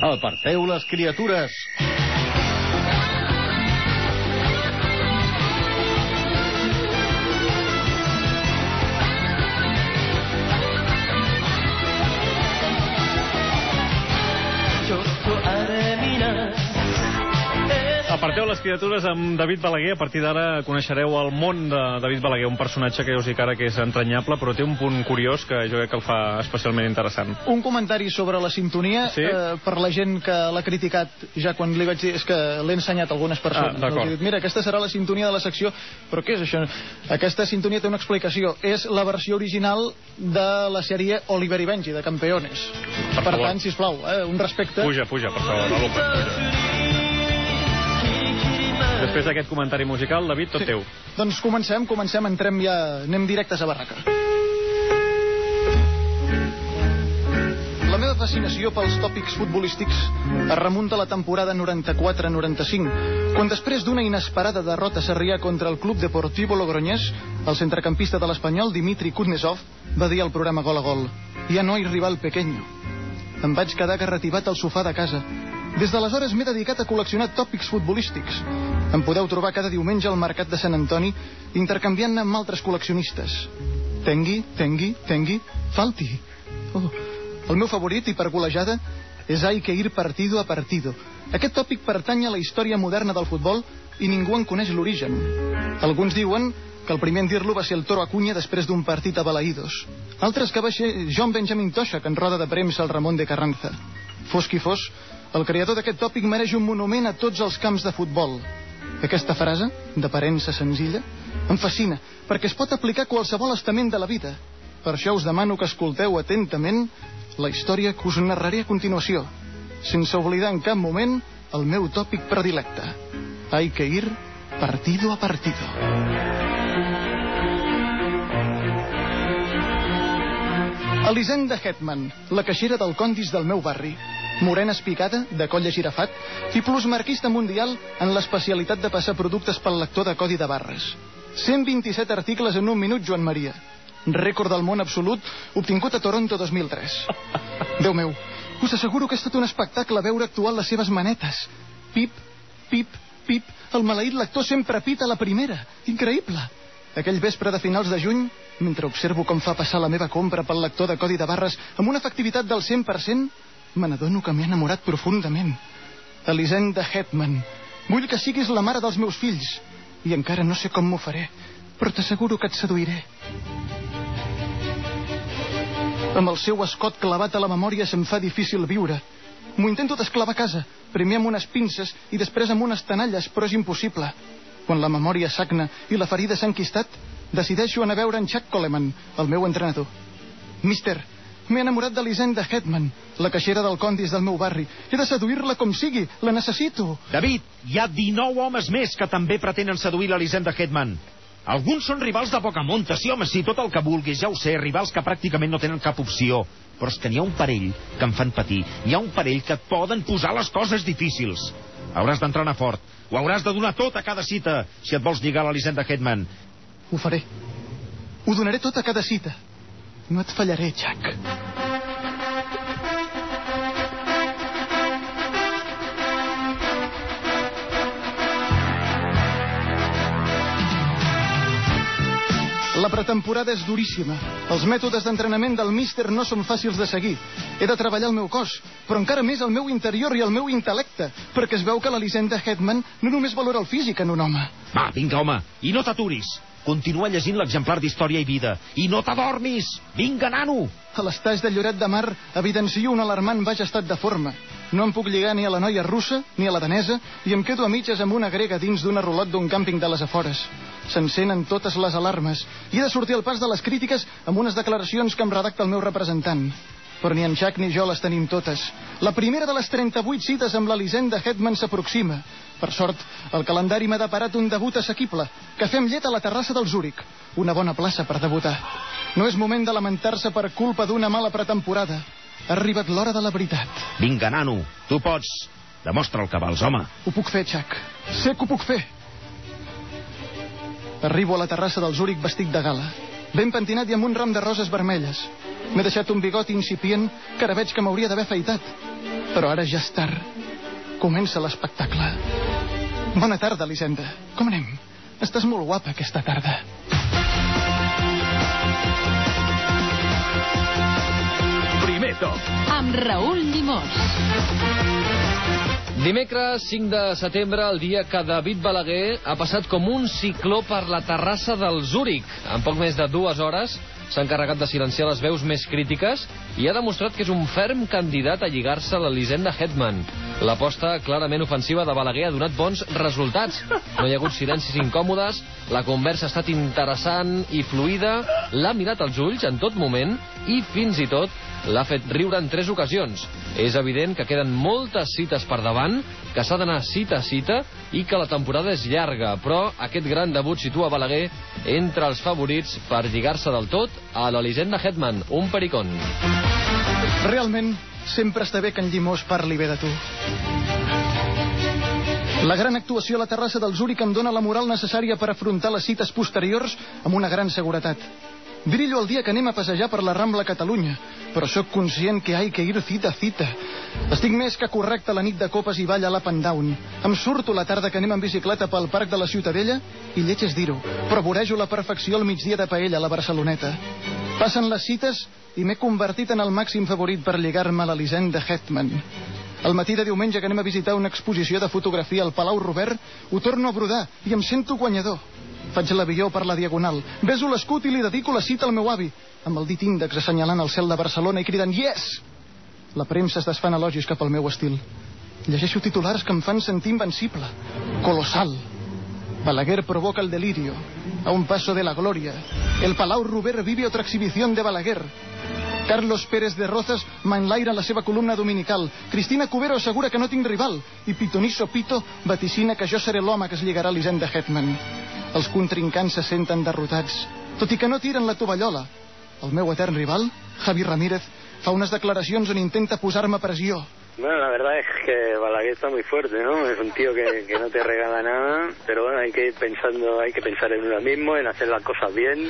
Aparteu les criatures. Aparteu les criatures amb David Balaguer. A partir d'ara coneixereu el món de David Balaguer, un personatge que ja us dic ara que és entranyable, però té un punt curiós que jo crec que el fa especialment interessant. Un comentari sobre la sintonia, sí? Per la gent que l'ha criticat, ja quan li vaig dir, és que l'he ensenyat a algunes persones. D'acord. Mira, aquesta serà la sintonia de la secció, però què és això? Aquesta sintonia té una explicació. És la versió original de la sèrie Oliver i Benji, de Campeones. Per tant, sisplau, un respecte. Puja, per favor. Després d'aquest comentari musical, David, tot teu. Doncs comencem, entrem ja, anem directes a barraca. La meva fascinació pels tòpics futbolístics es remunta a la temporada 94-95, quan després d'una inesperada derrota sarrià contra el Club Deportivo Logroñés, el centrecampista de l'Espanyol, Dimitri Kuznetsov, va dir al programa Gol a Gol: "Ja no hay rival pequeño". Em vaig quedar garratibat al sofà de casa. Des d'aleshores m'he dedicat a col·leccionar tòpics futbolístics. Em podeu trobar cada diumenge al Mercat de Sant Antoni intercanviant-ne amb altres col·leccionistes. Tengui, falti. El meu favorit, i per golejada, és Hay que ir partido a partido. Aquest tòpic pertany a la història moderna del futbol i ningú en coneix l'origen. Alguns diuen que el primer en dir-lo va ser el Toro Acuña després d'un partit a Balaïdos. Altres que va ser John Benjamin Toshak en roda de premsa al Ramon de Carranza. Fos qui fos, el creador d'aquest tòpic mereix un monument a tots els camps de futbol. Aquesta frase, d'aparença senzilla, em fascina, perquè es pot aplicar a qualsevol estament de la vida. Per això us demano que escolteu atentament la història que us narraré a continuació, sense oblidar en cap moment el meu tòpic predilecte. Hay que ir partido a partido. Elisenda Hetman, la caixera del Condis del meu barri. Morena espigada, de coll agirafat, i plusmarquista mundial en l'especialitat de passar productes pel lector de codi de barres. 127 articles en un minut, Joan Maria. Rècord del món absolut, obtingut a Toronto 2003. Déu meu, us asseguro que és tot un espectacle veure actuar les seves manetes. Pip, pip, pip, el maleït lector sempre pita la primera. Increïble. Aquell vespre de finals de juny, mentre observo com fa passar la meva compra pel lector de codi de barres amb una efectivitat del 100%, me n'adono que m'he enamorat profundament. Elisenda Hetman, vull que siguis la mare dels meus fills. I encara no sé com m'ho faré, però t'asseguro que et seduiré. Amb el seu escot clavat a la memòria se'm fa difícil viure. M'ho intento desclavar a casa, primer amb unes pinces i després amb unes tenalles, però és impossible. Quan la memòria sagna i la ferida s'ha enquistat, decideixo anar a veure en Chuck Coleman, el meu entrenador. Mister, m'he enamorat d'Elisenda Hetman, la caixera del Condis del meu barri. He de seduir-la com sigui, la necessito. David, hi ha 19 homes més que també pretenen seduir l'Elisenda Hetman. Alguns són rivals de poca monta, sí, home, sí, tot el que vulguis, ja ho sé, rivals que pràcticament no tenen cap opció. Però és que n'hi ha un parell que em fan patir, hi ha un parell que et poden posar les coses difícils. Hauràs d'entrenar fort, ho hauràs de donar tot a cada cita, si et vols lligar a l'Elisenda Hetman. Ho faré. Ho donaré tot a cada cita. No et fallaré, Chuck. La pretemporada és duríssima. Els mètodes d'entrenament del míster no són fàcils de seguir. He de treballar el meu cos, però encara més el meu interior i el meu intel·lecte, perquè es veu que l'Elisenda Hetman no només valora el físic en un home. Va, vinga, home, i no t'aturis. Continua llegint l'exemplar d'Història i Vida. I no t'adormis! Vinga, nano! A l'estaix de Lloret de Mar evidencio un alarmant baix estat de forma. No em puc lligar ni a la noia russa ni a la danesa i em quedo a mitges amb una grega dins d'una rulot d'un càmping de les afores. S'encenen totes les alarmes i he de sortir al pas de les crítiques amb unes declaracions que em redacta el meu representant. Però ni en Chuck ni jo les tenim totes. La primera de les 38 cites amb l'Elisenda Hetman s'aproxima. Per sort, el calendari m'ha deparat un debut assequible. Cafè amb llet a la terrassa del Zúrich. Una bona plaça per debutar. No és moment de lamentar-se per culpa d'una mala pretemporada. Ha arribat l'hora de la veritat. Vinga, nano, tu pots. Demostra el que vals, home. Ho puc fer, Chuck. Sé que ho puc fer. Arribo a la terrassa del Zúrich vestit de gala. Ben pentinat i amb un ram de roses vermelles. M'he deixat un bigot incipient que ara veig que m'hauria d'haver afaitat. Però ara ja és tard. Comença l'espectacle. Bona tarda, Elisenda. Com anem? Estàs molt guapa aquesta tarda. Primer toc. Amb Raül Llimós. Dimecres 5 de setembre, el dia que David Balaguer ha passat com un cicló per la terrassa del Zúrich. En poc més de 2 hores s'ha encarregat de silenciar les veus més crítiques i ha demostrat que és un ferm candidat a lligar-se a l'Elisenda Hetman. L'aposta clarament ofensiva de Balaguer ha donat bons resultats. No hi ha hagut silencis incòmodes, la conversa ha estat interessant i fluida, l'ha mirat als ulls en tot moment i fins i tot l'ha fet riure en 3 ocasions. És evident que queden moltes cites per davant, que s'ha d'anar cita a cita i que la temporada és llarga, però aquest gran debut situa Balaguer entre els favorits per lligar-se del tot a l'Elisenda Hetman, un pericón. Realment, sempre està bé que en Llimós parli bé de tu. La gran actuació a la terrassa del Zúrich em dona la moral necessària per afrontar les cites posteriors amb una gran seguretat. Brillo el dia que anem a passejar per la Rambla Catalunya, però sóc conscient que hay que ir cita a cita. Estic més que correcte la nit de copes i balla l'up and down. Em surto la tarda que anem en bicicleta pel parc de la Ciutadella i lleig és dir-ho, però vorejo la perfecció al migdia de paella a la Barceloneta. Passen les cites i m'he convertit en el màxim favorit per lligar-me a l'Elisenda Hetman. El matí de diumenge que anem a visitar una exposició de fotografia al Palau Robert, ho torno a brodar i em sento guanyador. Faig l'avió per la diagonal, beso l'escut i li dedico la cita al meu avi, amb el dit índex assenyalant el cel de Barcelona i cridant «Yes!». La premsa es desfan elogis cap al meu estil. Llegeixo titulars que em fan sentir invencible. Colossal. Balaguer provoca el delirio. A un paso de la gloria. El Palau Robert vive otra exhibición de Balaguer. Carlos Pérez de Rozas m'enlaira en la seva columna dominical. Cristina Cubero assegura que no tinc rival. I Pitonisso Pito vaticina que jo seré l'home que es lligarà a l'Elisenda Hetman. Els contrincants se senten derrotats, tot i que no tiren la tovallola. El meu etern rival, Javi Ramírez, fa unes declaracions on intenta posar-me pressió. Bueno, la verdad es que Balaguer está muy fuerte, ¿no? Es un tío que no te regala nada, pero bueno, hay que ir pensando, hay que pensar en uno mismo, en hacer las cosas bien,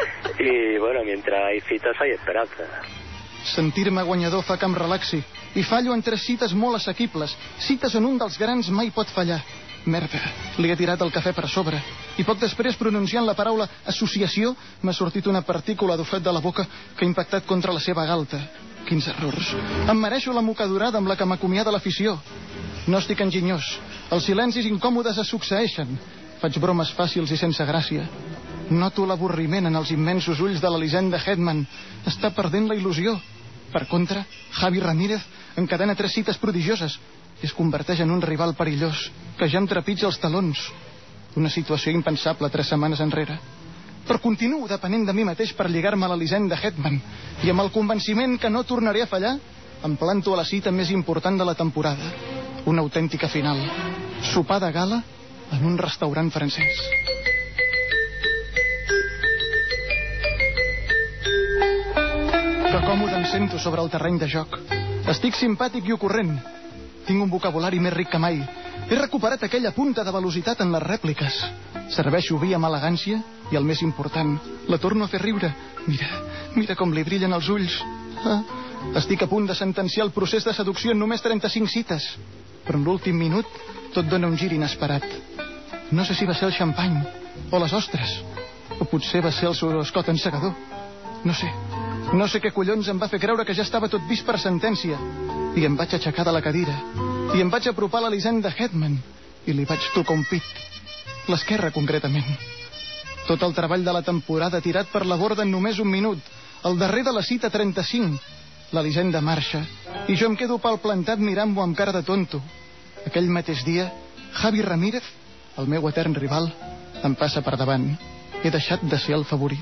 y bueno, mientras hay citas hay esperanza. Sentir-me guanyador fa que em relaxi, i fallo en 3 cites molt assequibles, cites on un dels grans mai pot fallar. Merda, li he tirat el cafè per sobre, i poc després, pronunciant la paraula associació, m'ha sortit una partícula d'ofet de la boca que ha impactat contra la seva galta. Quins errors. Em mereixo la mocadurada amb la que m'acomiada l'afició. No estic enginyós. Els silencis incòmodes es succeeixen. Faig bromes fàcils i sense gràcia. Noto l'avorriment en els immensos ulls de l'Elisenda Hetman. Està perdent la il·lusió. Per contra, Javi Ramírez encadena 3 cites prodigioses i es converteix en un rival perillós que ja em trepitja els talons. Una situació impensable 3 setmanes enrere. Però continuo depenent de mi mateix per lligar-me a l'Elisenda Hetman i amb el convenciment que no tornaré a fallar, em planto a la cita més important de la temporada. Una autèntica final. Sopar de gala en un restaurant francès. Que còmode em sento sobre el terreny de joc. Estic simpàtic i ocorrent. Tinc un vocabulari més ric que mai. He recuperat aquella punta de velocitat en les rèpliques. Serveixo vi amb elegància i el més important, la torno a fer riure. Mira com li brillen els ulls. Estic a punt de sentenciar el procés de seducció en només 35 cites. Però en l'últim minut tot dona un gir inesperat. No sé si va ser el xampany o les ostres, o potser va ser el soroscot encegador. No sé què collons em va fer creure que ja estava tot vist per sentència. I em vaig aixecar de la cadira i em vaig apropar a l'Elisenda Hetman i li vaig tocar un pit, l'esquerra concretament. Tot el treball de la temporada tirat per la borda en només 1 minut, el darrer de la cita 35. L'Elisenda marxa i jo em quedo palplantat mirant-m'ho amb cara de tonto. Aquell mateix dia, Javi Ramírez, el meu etern rival, em passa per davant. He deixat de ser el favorit.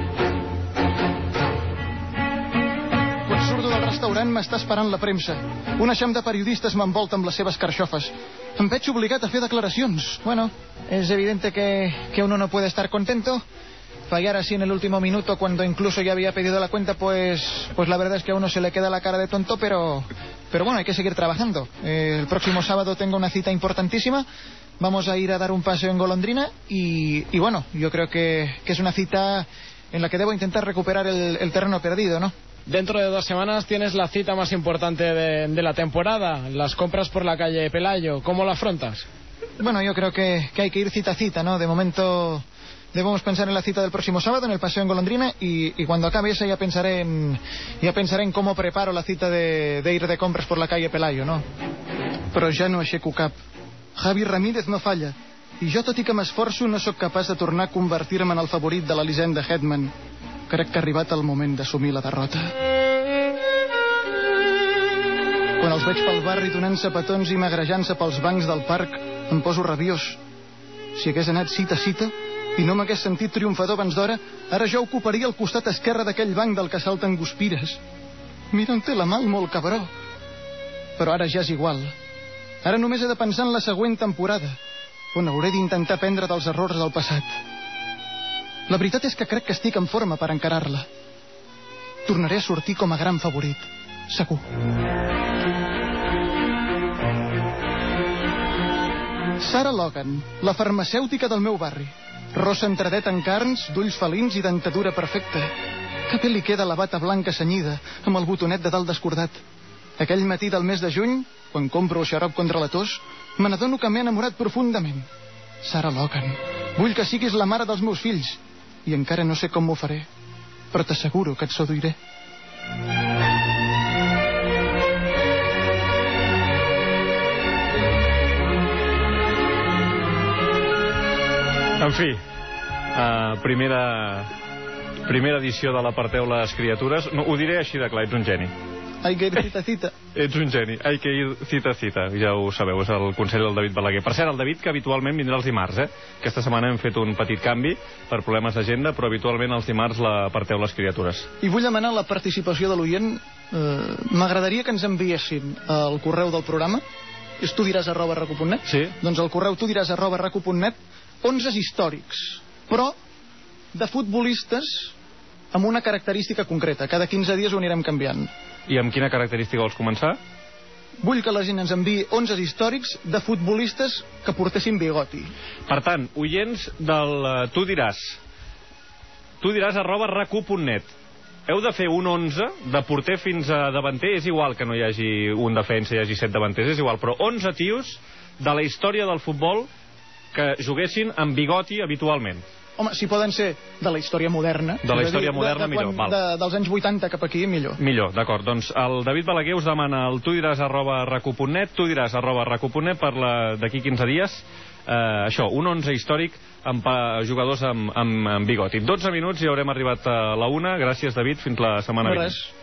Restaurant m'està esperant la premsa. Un eixam de periodistas m'envolta amb les seves carxofes. Em veig obligat a fer declaracions. Bueno, es evidente que uno no puede estar contento. Fallar así en el último minuto cuando incluso ya había pedido la cuenta, pues la verdad es que a uno se le queda la cara de tonto, pero bueno, hay que seguir trabajando. El próximo sábado tengo una cita importantísima. Vamos a ir a dar un paseo en golondrina y bueno, yo creo que es una cita en la que debo intentar recuperar el terreno perdido, ¿no? Dentro de 2 semanas tienes la cita más importante de la temporada, las compras por la calle Pelayo. ¿Cómo lo afrontas? Bueno, yo creo que hay que ir cita a cita, ¿no? De momento debemos pensar en la cita del próximo sábado, en el paseo en Golondrina, y cuando acabe esa ya pensaré en cómo preparo la cita de ir de compras por la calle Pelayo, no? Però ja no aixeco cap. Javi Ramírez no falla, i jo, tot i que m'esforço, no sóc capaç de tornar a convertir-me en el favorit de l'Elisenda Hetman. Crec que ha arribat el moment d'assumir la derrota. Quan els veig pel barri donant-se petons i magrejant-se pels bancs del parc, em poso rabiós. Si hagués anat cita a cita i no m'hagués sentit triomfador abans d'hora, ara jo ocuparia el costat esquerre d'aquell banc del que salten guspires. Mira on té la mà el molt cabró. Però ara ja és igual. Ara només he de pensar en la següent temporada, on hauré d'intentar aprendre dels errors del passat. La veritat és que crec que estic en forma per encarar-la. Tornaré a sortir com a gran favorit, segur. Sarah Logan, la farmacèutica del meu barri. Rossa entredeta en carns, d'ulls felins i dentadura perfecta. Que bé li queda la bata blanca cenyida, amb el botonet de dalt descordat. Aquell matí del mes de juny, quan compro el xarop contra la tos, me n'adono que m'he enamorat profundament. Sarah Logan, vull que siguis la mare dels meus fills, i encara no sé com m'ho faré, però t'asseguro que et seduiré. En fi, primera edició de l'Aparteu les criatures. No, ho diré així de clar, ets un geni. Hay que ir cita a cita. Ets un geni, hay que ir cita a cita. Ja ho sabeu, és el consell del David Balaguer. Per cert, el David, que habitualment vindrà els dimarts, Aquesta setmana hem fet un petit canvi per problemes d'agenda, però habitualment els dimarts l'Aparteu les criatures. I vull demanar la participació de l'oient. M'agradaria que ens enviessin al correu del programa, és tudiràs@raco.net. Sí. Doncs el correu tudiràs@raco.net, 11 històrics, però de futbolistes amb una característica concreta. Cada 15 dies ho anirem canviant. I amb quina característica vols començar? Vull que la gent ens enviï 11 històrics de futbolistes que portessin bigoti. Per tant, oients del Tu diràs @rac1.net. Heu de fer un 11 de porter fins a davanter. És igual que no hi hagi un defensa, hi hagi 7 davanters, és igual, però 11 tios de la història del futbol que juguessin amb bigoti habitualment. Home, si poden ser de la història moderna. De la història moderna, millor. Dels anys 80 cap aquí, millor. Millor, d'acord. Doncs el David Balaguer us demana el tudiràs@raco.net, tudiràs@raco.net per d'aquí 15 dies. Això, un 11 històric amb jugadors amb bigoti. 12 minuts i haurem arribat a la 1. Gràcies, David. Fins la setmana vinent.